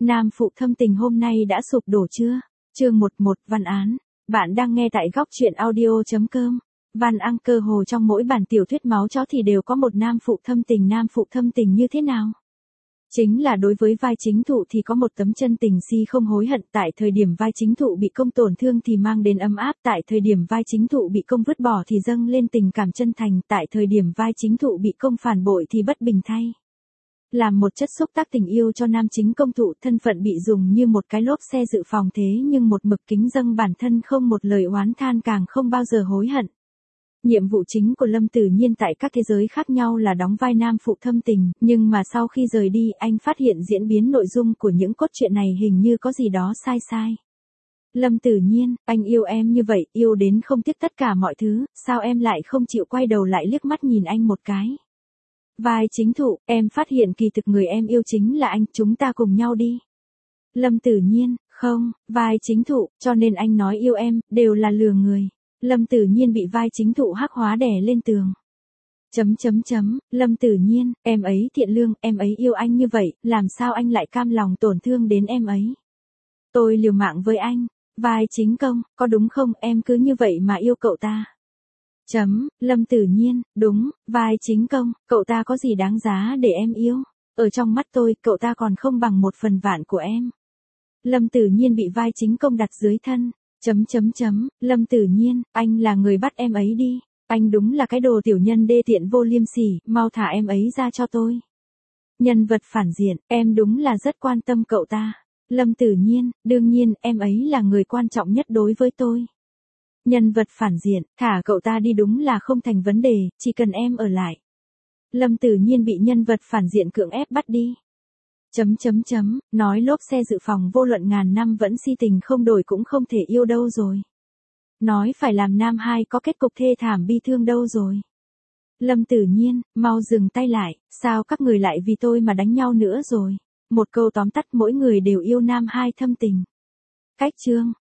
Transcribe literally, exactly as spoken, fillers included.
Nam phụ thâm tình hôm nay đã sụp đổ chưa? Chương mười một Văn án. Bạn đang nghe tại góc truyện audio chấm com. Văn An cơ hồ trong mỗi bản tiểu thuyết máu chó thì đều có một nam phụ thâm tình. Nam phụ thâm tình như thế nào? Chính là đối với vai chính thụ thì có một tấm chân tình si không hối hận. Tại thời điểm vai chính thụ bị công tổn thương thì mang đến ấm áp. Tại thời điểm vai chính thụ bị công vứt bỏ thì dâng lên tình cảm chân thành. Tại thời điểm vai chính thụ bị công phản bội thì bất bình thay. Làm một chất xúc tác tình yêu cho nam chính công thụ, thân phận bị dùng như một cái lốp xe dự phòng thế nhưng một mực kính dâng bản thân, không một lời oán than, càng không bao giờ hối hận. Nhiệm vụ chính của Lâm Tử Nhiên tại các thế giới khác nhau là đóng vai nam phụ thâm tình, nhưng mà sau khi rời đi anh phát hiện diễn biến nội dung của những cốt truyện này hình như có gì đó sai sai. Lâm Tử Nhiên, anh yêu em như vậy, yêu đến không tiếc tất cả mọi thứ, sao em lại không chịu quay đầu lại liếc mắt nhìn anh một cái? Vai chính thụ, em phát hiện kỳ thực người em yêu chính là anh, chúng ta cùng nhau đi. Lâm Tử Nhiên, không, vai chính thụ, cho nên anh nói yêu em, đều là lừa người. Lâm Tử Nhiên bị vai chính thụ hắc hóa đè lên tường. Chấm chấm chấm, Lâm Tử Nhiên, em ấy thiện lương, em ấy yêu anh như vậy, làm sao anh lại cam lòng tổn thương đến em ấy? Tôi liều mạng với anh. Vai chính công, có đúng không, em cứ như vậy mà yêu cậu ta. Chấm, Lâm Tử Nhiên, đúng, vai chính công, cậu ta có gì đáng giá để em yêu? Ở trong mắt tôi, cậu ta còn không bằng một phần vạn của em. Lâm Tử Nhiên bị vai chính công đặt dưới thân. Chấm chấm chấm, Lâm Tử Nhiên, anh là người bắt em ấy đi. Anh đúng là cái đồ tiểu nhân đê tiện vô liêm sỉ, mau thả em ấy ra cho tôi. Nhân vật phản diện, em đúng là rất quan tâm cậu ta. Lâm Tử Nhiên, đương nhiên, em ấy là người quan trọng nhất đối với tôi. Nhân vật phản diện, thả cậu ta đi đúng là không thành vấn đề, chỉ cần em ở lại. Lâm Tử Nhiên bị nhân vật phản diện cưỡng ép bắt đi. Chấm chấm chấm, nói lốp xe dự phòng vô luận ngàn năm vẫn si tình không đổi cũng không thể yêu đâu rồi. Nói phải làm nam hai có kết cục thê thảm bi thương đâu rồi. Lâm Tử Nhiên, mau dừng tay lại, sao các người lại vì tôi mà đánh nhau nữa rồi. Một câu tóm tắt, mỗi người đều yêu nam hai thâm tình. Cách chương.